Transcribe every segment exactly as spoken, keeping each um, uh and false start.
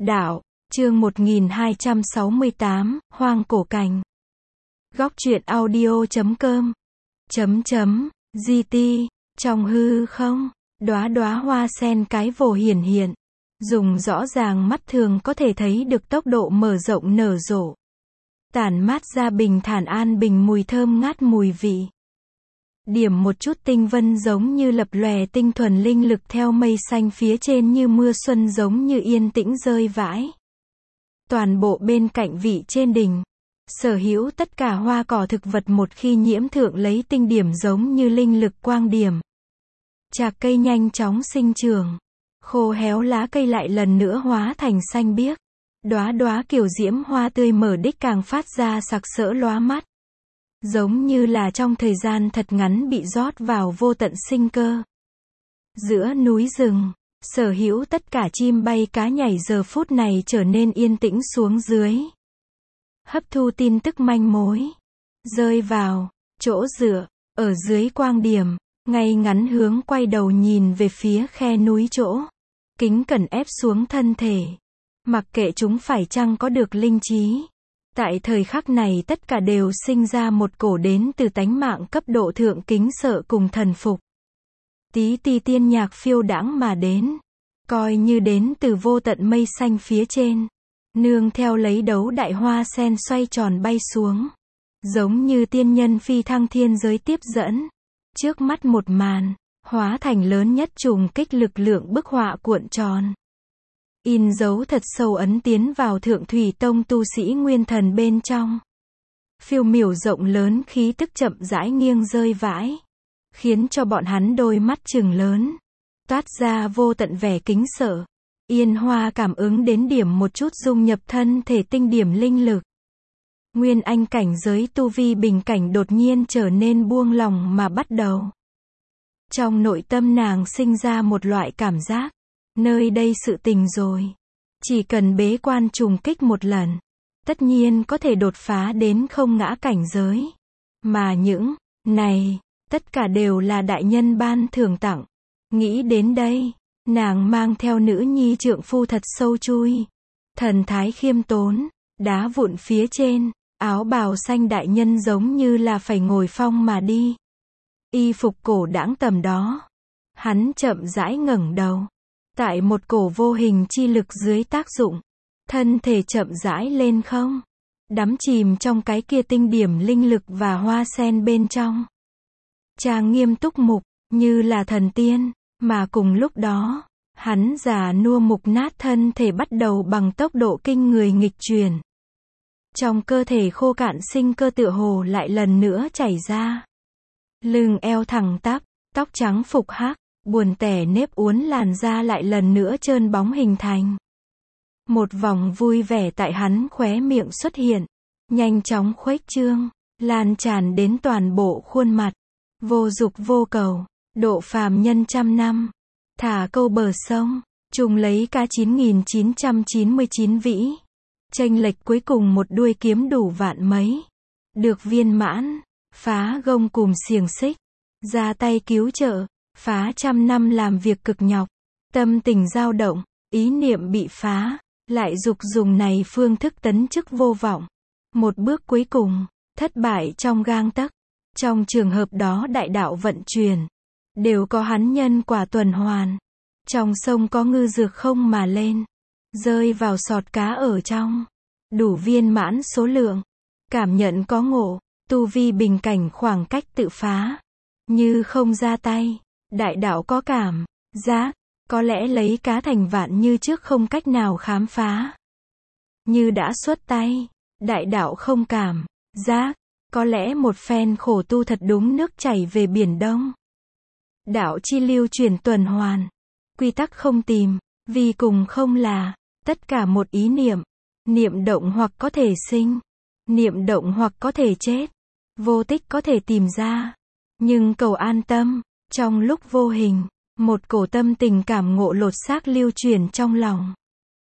Đạo, chương một nghìn hai trăm sáu mươi tám, Hoang cổ cảnh. Góc truyện audio chấm com. Chấm chấm, giê tê, trong hư không, đóa đóa hoa sen cái vồ hiển hiện. Dùng rõ ràng mắt thường có thể thấy được tốc độ mở rộng nở rộ. Tản mát ra bình thản an bình mùi thơm ngát mùi vị. Điểm một chút tinh vân giống như lập lòe tinh thuần linh lực theo mây xanh phía trên như mưa xuân giống như yên tĩnh rơi vãi. Toàn bộ bên cạnh vị trên đỉnh, sở hữu tất cả hoa cỏ thực vật một khi nhiễm thượng lấy tinh điểm giống như linh lực quang điểm. Chạc cây nhanh chóng sinh trưởng, khô héo lá cây lại lần nữa hóa thành xanh biếc. Đóa đóa kiểu diễm hoa tươi mở đích càng phát ra sặc sỡ lóa mắt. Giống như là trong thời gian thật ngắn bị rót vào vô tận sinh cơ. Giữa núi rừng, sở hữu tất cả chim bay cá nhảy giờ phút này trở nên yên tĩnh xuống dưới. Hấp thu tin tức manh mối. Rơi vào, chỗ dựa, ở dưới quang điểm, ngay ngắn hướng quay đầu nhìn về phía khe núi chỗ. Kính cẩn ép xuống thân thể. Mặc kệ chúng phải chăng có được linh trí. Tại thời khắc này tất cả đều sinh ra một cổ đến từ tánh mạng cấp độ thượng kính sợ cùng thần phục. Tí ti tiên nhạc phiêu đãng mà đến. Coi như đến từ vô tận mây xanh phía trên. Nương theo lấy đấu đại hoa sen xoay tròn bay xuống. Giống như tiên nhân phi thăng thiên giới tiếp dẫn. Trước mắt một màn, hóa thành lớn nhất trùng kích lực lượng bức họa cuộn tròn. In dấu thật sâu ấn tiến vào Thượng Thủy Tông tu sĩ nguyên thần bên trong. Phiêu miểu rộng lớn khí tức chậm rãi nghiêng rơi vãi. Khiến cho bọn hắn đôi mắt trừng lớn. Toát ra vô tận vẻ kính sợ. Yên hoa cảm ứng đến điểm một chút dung nhập thân thể tinh điểm linh lực. Nguyên anh cảnh giới tu vi bình cảnh đột nhiên trở nên buông lòng mà bắt đầu. Trong nội tâm nàng sinh ra một loại cảm giác. Nơi đây sự tình rồi. Chỉ cần bế quan trùng kích một lần. Tất nhiên có thể đột phá đến không ngã cảnh giới. Mà những này, tất cả đều là đại nhân ban thưởng tặng. Nghĩ đến đây, nàng mang theo nữ nhi trượng phu thật sâu chui. Thần thái khiêm tốn, đá vụn phía trên, áo bào xanh đại nhân giống như là phải ngồi phong mà đi. Y phục cổ đãng tầm đó. Hắn chậm rãi ngẩng đầu. Tại một cổ vô hình chi lực dưới tác dụng, thân thể chậm rãi lên không, đắm chìm trong cái kia tinh điểm linh lực và hoa sen bên trong. Chàng nghiêm túc mục, như là thần tiên, mà cùng lúc đó, hắn già nua mục nát thân thể bắt đầu bằng tốc độ kinh người nghịch chuyển. Trong cơ thể khô cạn sinh cơ tựa hồ lại lần nữa chảy ra. Lưng eo thẳng tắp, tóc trắng phục hắc. Buồn tẻ nếp uốn làn da lại lần nữa trơn bóng hình thành. Một vòng vui vẻ tại hắn khóe miệng xuất hiện. Nhanh chóng khuếch trương, lan tràn đến toàn bộ khuôn mặt. Vô dục vô cầu, độ phàm nhân trăm năm. Thả câu bờ sông, trùng lấy ca chín nghìn chín trăm chín mươi chín vĩ. Chênh lệch cuối cùng một đuôi kiếm đủ vạn mấy. Được viên mãn, phá gông cùm xiềng xích. Ra tay cứu trợ. Phá trăm năm làm việc cực nhọc, tâm tình dao động, ý niệm bị phá, lại dục dùng này phương thức tấn chức vô vọng. Một bước cuối cùng, thất bại trong gang tấc. Trong trường hợp đó đại đạo vận chuyển, đều có hắn nhân quả tuần hoàn. Trong sông có ngư dược không mà lên, rơi vào sọt cá ở trong. Đủ viên mãn số lượng, cảm nhận có ngộ, tu vi bình cảnh khoảng cách tự phá. Như không ra tay. Đại đạo có cảm giác, có lẽ lấy cá thành vạn như trước không cách nào khám phá. Như đã xuất tay, đại đạo không cảm giác, có lẽ một phen khổ tu thật đúng nước chảy về biển đông. Đạo chi lưu chuyển tuần hoàn, quy tắc không tìm, vì cùng không là, tất cả một ý niệm. Niệm động hoặc có thể sinh, niệm động hoặc có thể chết, vô tích có thể tìm ra, nhưng cầu an tâm. Trong lúc vô hình, một cổ tâm tình cảm ngộ lột xác lưu truyền trong lòng.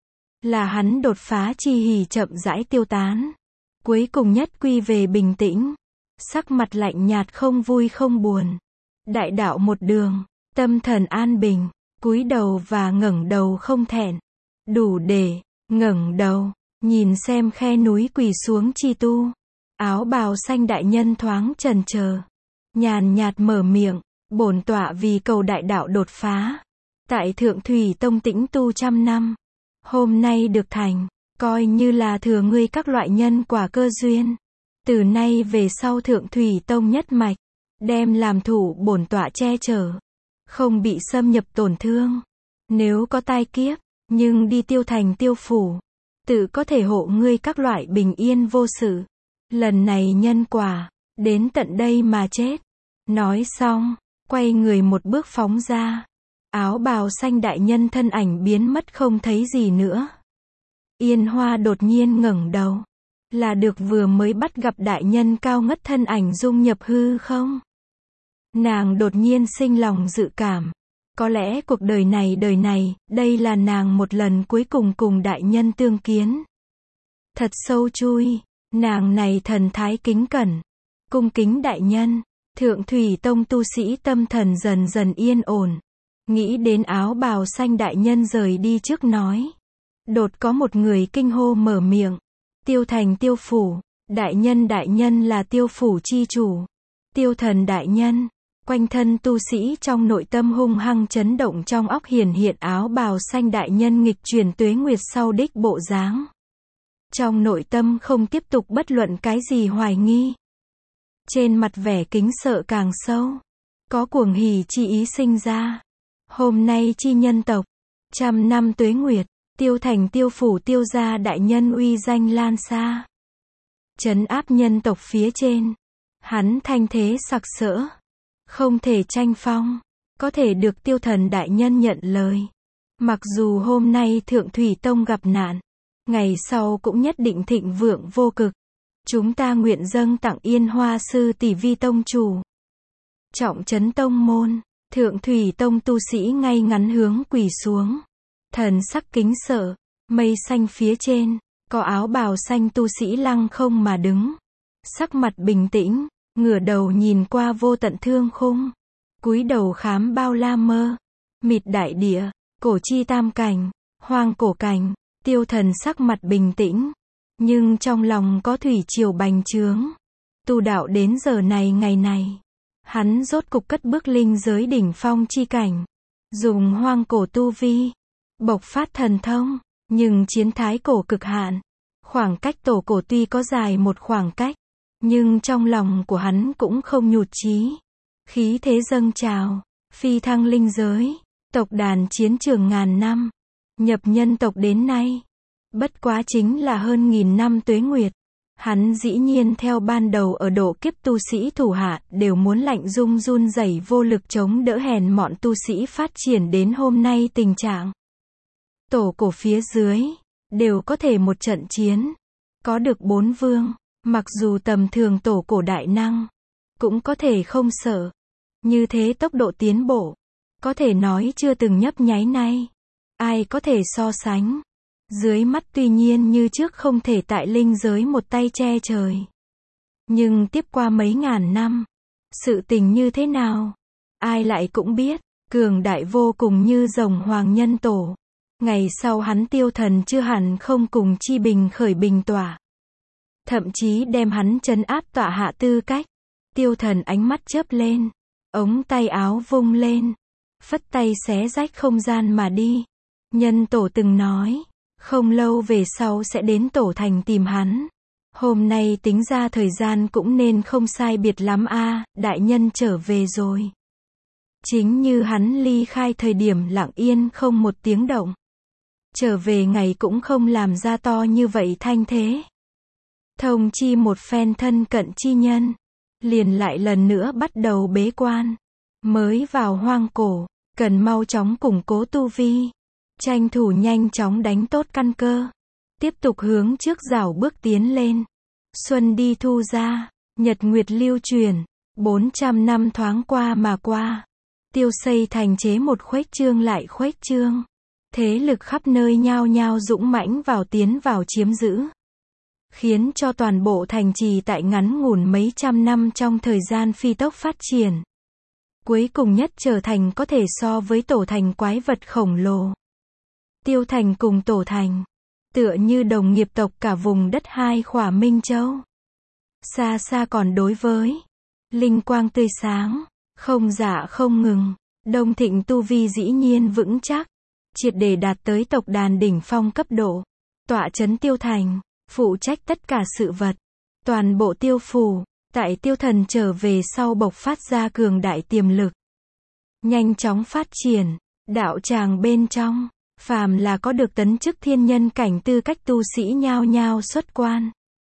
Là hắn đột phá chi hỉ chậm rãi tiêu tán. Cuối cùng nhất quy về bình tĩnh. Sắc mặt lạnh nhạt không vui không buồn. Đại đạo một đường, tâm thần an bình, cúi đầu và ngẩng đầu không thẹn. Đủ để ngẩng đầu, nhìn xem khe núi quỳ xuống chi tu. Áo bào xanh đại nhân thoáng chần chờ, nhàn nhạt mở miệng, bổn tọa vì cầu đại đạo đột phá. Tại Thượng Thủy Tông tĩnh tu trăm năm. Hôm nay được thành, coi như là thừa ngươi các loại nhân quả cơ duyên. Từ nay về sau Thượng Thủy Tông nhất mạch, đem làm thủ bổn tọa che chở, không bị xâm nhập tổn thương. Nếu có tai kiếp, nhưng đi Tiêu Thành Tiêu Phủ, tự có thể hộ ngươi các loại bình yên vô sự. Lần này nhân quả, đến tận đây mà chết. Nói xong, quay người một bước phóng ra. Áo bào xanh đại nhân thân ảnh biến mất không thấy gì nữa. Yên Hoa đột nhiên ngẩng đầu. Là được vừa mới bắt gặp đại nhân cao ngất thân ảnh dung nhập hư không? Nàng đột nhiên sinh lòng dự cảm. Có lẽ cuộc đời này đời này, đây là nàng một lần cuối cùng cùng đại nhân tương kiến. Thật sâu chui, nàng này thần thái kính cẩn, cung kính đại nhân. Thượng Thủy Tông tu sĩ tâm thần dần dần yên ổn. Nghĩ đến áo bào xanh đại nhân rời đi trước nói. Đột có một người kinh hô mở miệng. Tiêu Thành Tiêu Phủ, đại nhân đại nhân là Tiêu Phủ chi chủ. Tiêu Thần đại nhân, quanh thân tu sĩ trong nội tâm hung hăng chấn động, trong óc hiển hiện áo bào xanh đại nhân nghịch chuyển tuế nguyệt sau đích bộ dáng. Trong nội tâm không tiếp tục bất luận cái gì hoài nghi. Trên mặt vẻ kính sợ càng sâu. Có cuồng hỉ chi ý sinh ra. Hôm nay chi nhân tộc, trăm năm tuế nguyệt, Tiêu Thành Tiêu Phủ Tiêu gia đại nhân uy danh lan xa. Trấn áp nhân tộc phía trên. Hắn thanh thế sặc sỡ. Không thể tranh phong. Có thể được Tiêu Thần đại nhân nhận lời. Mặc dù hôm nay Thượng Thủy Tông gặp nạn, ngày sau cũng nhất định thịnh vượng vô cực. Chúng ta nguyện dâng tặng Yên Hoa sư tỷ vi tông chủ. Trọng trấn tông môn, Thượng Thủy Tông tu sĩ ngay ngắn hướng quỳ xuống. Thần sắc kính sợ, mây xanh phía trên, có áo bào xanh tu sĩ lăng không mà đứng. Sắc mặt bình tĩnh, ngửa đầu nhìn qua vô tận thương khung. Cúi đầu khám bao la mơ, mịt đại địa, cổ chi tam cảnh, hoang cổ cảnh. Tiêu Thần sắc mặt bình tĩnh, nhưng trong lòng có thủy triều bành trướng. Tu đạo đến giờ này ngày này, hắn rốt cục cất bước linh giới đỉnh phong chi cảnh. Dùng hoang cổ tu vi, bộc phát thần thông, nhưng chiến thái cổ cực hạn. Khoảng cách tổ cổ tuy có dài một khoảng cách, nhưng trong lòng của hắn cũng không nhụt chí. Khí thế dâng trào, phi thăng linh giới, tộc đàn chiến trường ngàn năm, nhập nhân tộc đến nay. Bất quá chính là hơn nghìn năm tuế nguyệt. Hắn dĩ nhiên theo ban đầu ở độ kiếp tu sĩ thủ hạ đều muốn lạnh rung run rẩy vô lực chống đỡ hèn mọn tu sĩ phát triển đến hôm nay tình trạng. Tổ cổ phía dưới, đều có thể một trận chiến. Có được bốn vương, mặc dù tầm thường tổ cổ đại năng, cũng có thể không sợ. Như thế tốc độ tiến bộ, có thể nói chưa từng nhấp nháy nay. Ai có thể so sánh? Dưới mắt tuy nhiên như trước không thể tại linh giới một tay che trời. Nhưng tiếp qua mấy ngàn năm, sự tình như thế nào? Ai lại cũng biết, cường đại vô cùng như rồng hoàng nhân tổ. Ngày sau hắn Tiêu Thần chưa hẳn không cùng chi bình khởi bình tỏa. Thậm chí đem hắn trấn áp tọa hạ tư cách. Tiêu Thần ánh mắt chớp lên, ống tay áo vung lên, phất tay xé rách không gian mà đi. Nhân tổ từng nói, không lâu về sau sẽ đến tổ thành tìm hắn. Hôm nay tính ra thời gian cũng nên không sai biệt lắm a, à, đại nhân trở về rồi. Chính như hắn ly khai thời điểm lặng yên không một tiếng động. Trở về ngày cũng không làm ra to như vậy thanh thế. Thông chi một phen thân cận chi nhân, liền lại lần nữa bắt đầu bế quan. Mới vào hoang cổ, cần mau chóng củng cố tu vi. Tranh thủ nhanh chóng đánh tốt căn cơ. Tiếp tục hướng trước rảo bước tiến lên. Xuân đi thu ra, nhật nguyệt lưu truyền. bốn trăm năm thoáng qua mà qua. Tiêu xây thành chế một khuếch trương lại khuếch trương. Thế lực khắp nơi nhao nhao dũng mãnh vào tiến vào chiếm giữ. Khiến cho toàn bộ thành trì tại ngắn ngủn mấy trăm năm trong thời gian phi tốc phát triển. Cuối cùng nhất trở thành có thể so với tổ thành quái vật khổng lồ. Tiêu Thành cùng tổ thành, tựa như đồng nghiệp tộc cả vùng đất hai khỏa Minh Châu. Xa xa còn đối với linh quang tươi sáng, không dạ không ngừng, Đông Thịnh tu vi dĩ nhiên vững chắc, triệt để đạt tới tộc đàn đỉnh phong cấp độ, tọa chấn Tiêu Thành, phụ trách tất cả sự vật, toàn bộ Tiêu phủ, tại Tiêu Thần trở về sau bộc phát ra cường đại tiềm lực, nhanh chóng phát triển, đạo tràng bên trong, phàm là có được tấn chức thiên nhân cảnh tư cách tu sĩ nhao nhao xuất quan.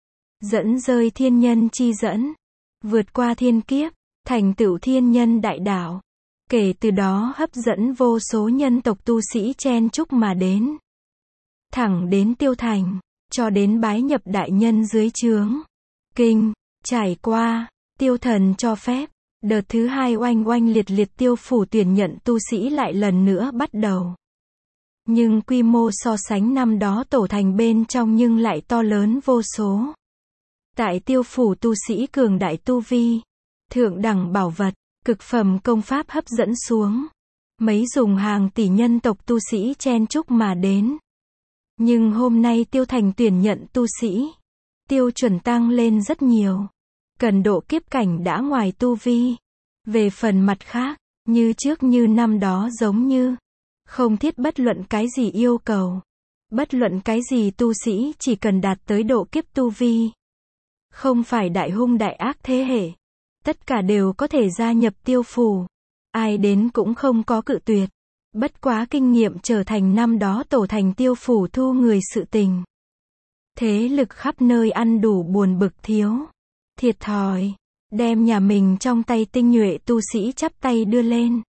Dẫn rơi thiên nhân chi dẫn, vượt qua thiên kiếp, thành tựu thiên nhân đại đạo. Kể từ đó hấp dẫn vô số nhân tộc tu sĩ chen chúc mà đến. Thẳng đến Tiêu Thành, cho đến bái nhập đại nhân dưới trướng. Kinh, trải qua, Tiêu Thần cho phép, đợt thứ hai oanh oanh liệt liệt Tiêu phủ tuyển nhận tu sĩ lại lần nữa bắt đầu. Nhưng quy mô so sánh năm đó tổ thành bên trong nhưng lại to lớn vô số. Tại Tiêu phủ tu sĩ cường đại tu vi, thượng đẳng bảo vật, cực phẩm công pháp hấp dẫn xuống. Mấy dùng hàng tỷ nhân tộc tu sĩ chen chúc mà đến. Nhưng hôm nay Tiêu Thành tuyển nhận tu sĩ, tiêu chuẩn tăng lên rất nhiều. Cần độ kiếp cảnh đã ngoài tu vi. Về phần mặt khác, như trước như năm đó giống như, không thiết bất luận cái gì yêu cầu. Bất luận cái gì tu sĩ chỉ cần đạt tới độ kiếp tu vi. Không phải đại hung đại ác thế hệ. Tất cả đều có thể gia nhập Tiêu phủ. Ai đến cũng không có cự tuyệt. Bất quá kinh nghiệm trở thành năm đó tổ thành Tiêu phủ thu người sự tình. Thế lực khắp nơi ăn đủ buồn bực thiếu. Thiệt thòi. Đem nhà mình trong tay tinh nhuệ tu sĩ chắp tay đưa lên.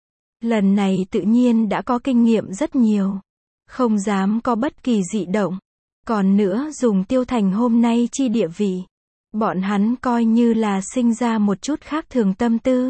Lần này tự nhiên đã có kinh nghiệm rất nhiều. Không dám có bất kỳ dị động. Còn nữa dùng Tiêu Thành hôm nay chi địa vị. Bọn hắn coi như là sinh ra một chút khác thường tâm tư.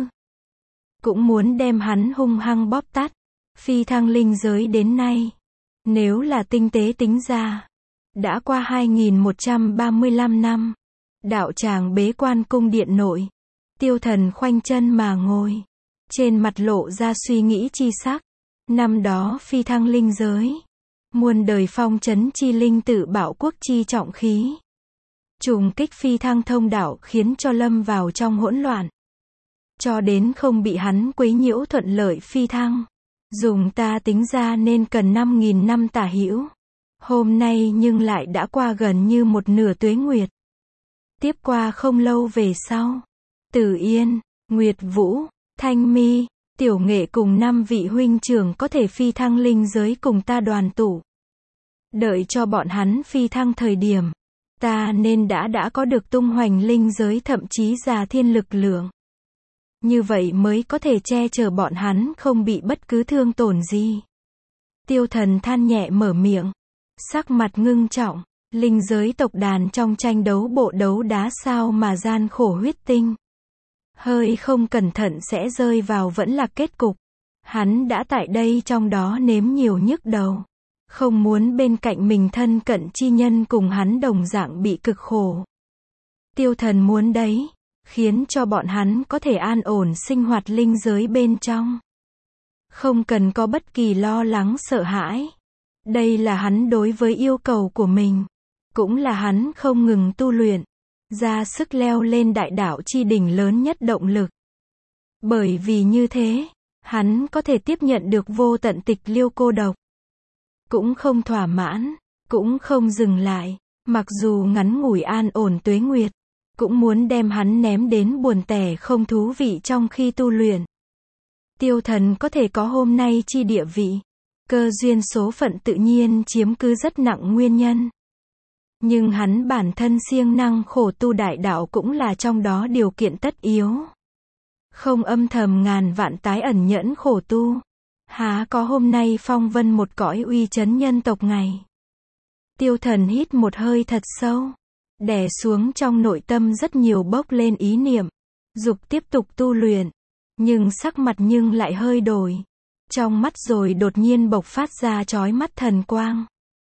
Cũng muốn đem hắn hung hăng bóp tát. Phi thăng linh giới đến nay. Nếu là tinh tế tính ra. Đã qua hai nghìn một trăm ba mươi lăm năm. Đạo tràng bế quan cung điện nội. Tiêu Thần khoanh chân mà ngồi. Trên mặt lộ ra suy nghĩ chi sắc. Năm đó phi thăng linh giới. Muôn đời phong trấn chi linh tự bảo quốc chi trọng khí. Trùng kích phi thăng thông đạo khiến cho lâm vào trong hỗn loạn. Cho đến không bị hắn quấy nhiễu thuận lợi phi thăng. Dùng ta tính ra nên cần năm nghìn năm tả hữu. Hôm nay nhưng lại đã qua gần như một nửa tuế nguyệt. Tiếp qua không lâu về sau. Tử Yên, Nguyệt Vũ, Thanh Mi, Tiểu Nghệ cùng năm vị huynh trưởng có thể phi thăng linh giới cùng ta đoàn tụ. Đợi cho bọn hắn phi thăng thời điểm. Ta nên đã đã có được tung hoành linh giới thậm chí già thiên lực lượng. Như vậy mới có thể che chở bọn hắn không bị bất cứ thương tổn gì. Tiêu Thần than nhẹ mở miệng. Sắc mặt ngưng trọng. Linh giới tộc đàn trong tranh đấu bộ đấu đá sao mà gian khổ huyết tinh. Hơi không cẩn thận sẽ rơi vào vẫn là kết cục. Hắn đã tại đây trong đó nếm nhiều nhức đầu. Không muốn bên cạnh mình thân cận chi nhân cùng hắn đồng dạng bị cực khổ. Tiêu Thần muốn đấy, khiến cho bọn hắn có thể an ổn sinh hoạt linh giới bên trong. Không cần có bất kỳ lo lắng sợ hãi. Đây là hắn đối với yêu cầu của mình. Cũng là hắn không ngừng tu luyện. Ra sức leo lên đại đạo chi đỉnh lớn nhất động lực. Bởi vì như thế, hắn có thể tiếp nhận được vô tận tịch liêu cô độc. Cũng không thỏa mãn, cũng không dừng lại, mặc dù ngắn ngủi an ổn tuế nguyệt, cũng muốn đem hắn ném đến buồn tẻ không thú vị trong khi tu luyện. Tiêu Thần có thể có hôm nay chi địa vị, cơ duyên số phận tự nhiên chiếm cứ rất nặng nguyên nhân. Nhưng hắn bản thân siêng năng khổ tu đại đạo cũng là trong đó điều kiện tất yếu. Không âm thầm ngàn vạn tái ẩn nhẫn khổ tu. Há có hôm nay phong vân một cõi uy chấn nhân tộc ngày. Tiêu Thần hít một hơi thật sâu. Đè xuống trong nội tâm rất nhiều bốc lên ý niệm. Dục tiếp tục tu luyện. Nhưng sắc mặt nhưng lại hơi đổi. Trong mắt rồi đột nhiên bộc phát ra chói mắt thần quang.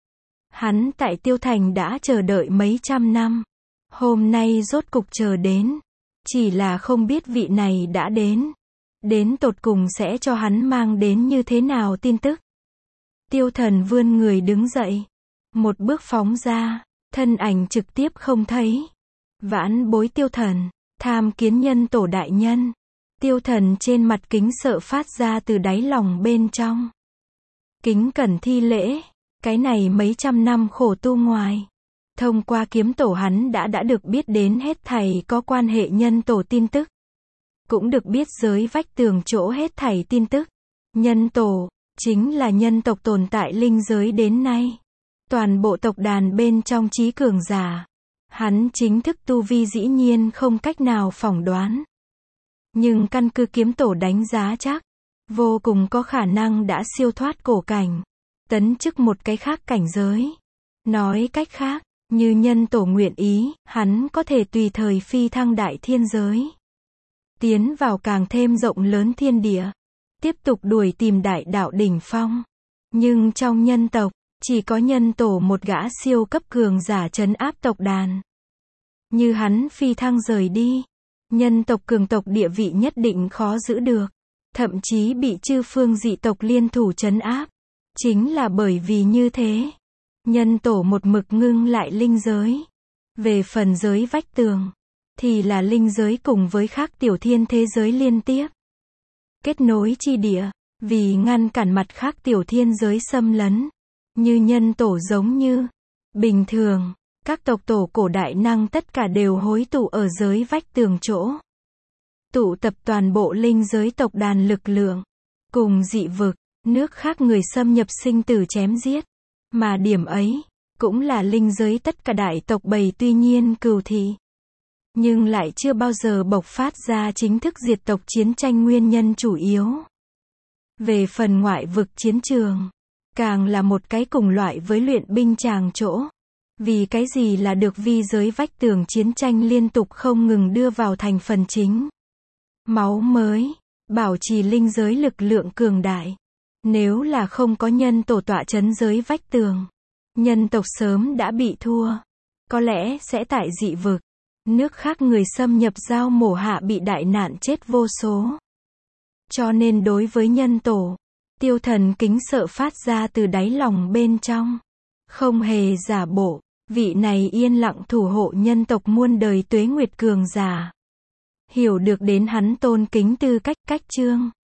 Hắn tại Tiêu Thành đã chờ đợi mấy trăm năm. Hôm nay rốt cục chờ đến. Chỉ là không biết vị này đã đến. Đến tột cùng sẽ cho hắn mang đến như thế nào tin tức. Tiêu Thần vươn người đứng dậy. Một bước phóng ra, thân ảnh trực tiếp không thấy. Vãn bối Tiêu Thần, tham kiến nhân tổ đại nhân. Tiêu Thần trên mặt kính sợ phát ra từ đáy lòng bên trong. Kính cẩn thi lễ, cái này mấy trăm năm khổ tu ngoài. Thông qua kiếm tổ hắn đã đã được biết đến hết thảy có quan hệ nhân tổ tin tức. Cũng được biết giới vách tường chỗ hết thảy tin tức. Nhân tổ, chính là nhân tộc tồn tại linh giới đến nay. Toàn bộ tộc đàn bên trong trí cường giả. Hắn chính thức tu vi dĩ nhiên không cách nào phỏng đoán. Nhưng căn cứ kiếm tổ đánh giá chắc, vô cùng có khả năng đã siêu thoát cổ cảnh. Tấn chức một cái khác cảnh giới. Nói cách khác, như nhân tổ nguyện ý, hắn có thể tùy thời phi thăng đại thiên giới. Tiến vào càng thêm rộng lớn thiên địa. Tiếp tục đuổi tìm đại đạo đỉnh phong. Nhưng trong nhân tộc, chỉ có nhân tổ một gã siêu cấp cường giả trấn áp tộc đàn. Như hắn phi thăng rời đi, nhân tộc cường tộc địa vị nhất định khó giữ được. Thậm chí bị chư phương dị tộc liên thủ trấn áp. Chính là bởi vì như thế. Nhân tổ một mực ngưng lại linh giới. Về phần giới vách tường, thì là linh giới cùng với khác tiểu thiên thế giới liên tiếp. Kết nối chi địa, vì ngăn cản mặt khác tiểu thiên giới xâm lấn. Như nhân tổ giống như, bình thường, các tộc tổ cổ đại năng tất cả đều hối tụ ở giới vách tường chỗ. Tụ tập toàn bộ linh giới tộc đàn lực lượng, cùng dị vực, nước khác người xâm nhập sinh tử chém giết. Mà điểm ấy, cũng là linh giới tất cả đại tộc bầy tuy nhiên cừu thị. Nhưng lại chưa bao giờ bộc phát ra chính thức diệt tộc chiến tranh nguyên nhân chủ yếu. Về phần ngoại vực chiến trường, càng là một cái cùng loại với luyện binh tràng chỗ. Vì cái gì là được vi giới vách tường chiến tranh liên tục không ngừng đưa vào thành phần chính. Máu mới, bảo trì linh giới lực lượng cường đại. Nếu là không có nhân tổ tọa trấn giới vách tường, nhân tộc sớm đã bị thua. Có lẽ sẽ tại dị vực, nước khác người xâm nhập giao mổ hạ bị đại nạn chết vô số. Cho nên đối với nhân tổ, Tiêu Thần kính sợ phát ra từ đáy lòng bên trong. Không hề giả bộ, vị này yên lặng thủ hộ nhân tộc muôn đời tuế nguyệt cường giả. Hiểu được đến hắn tôn kính tư cách cách chương.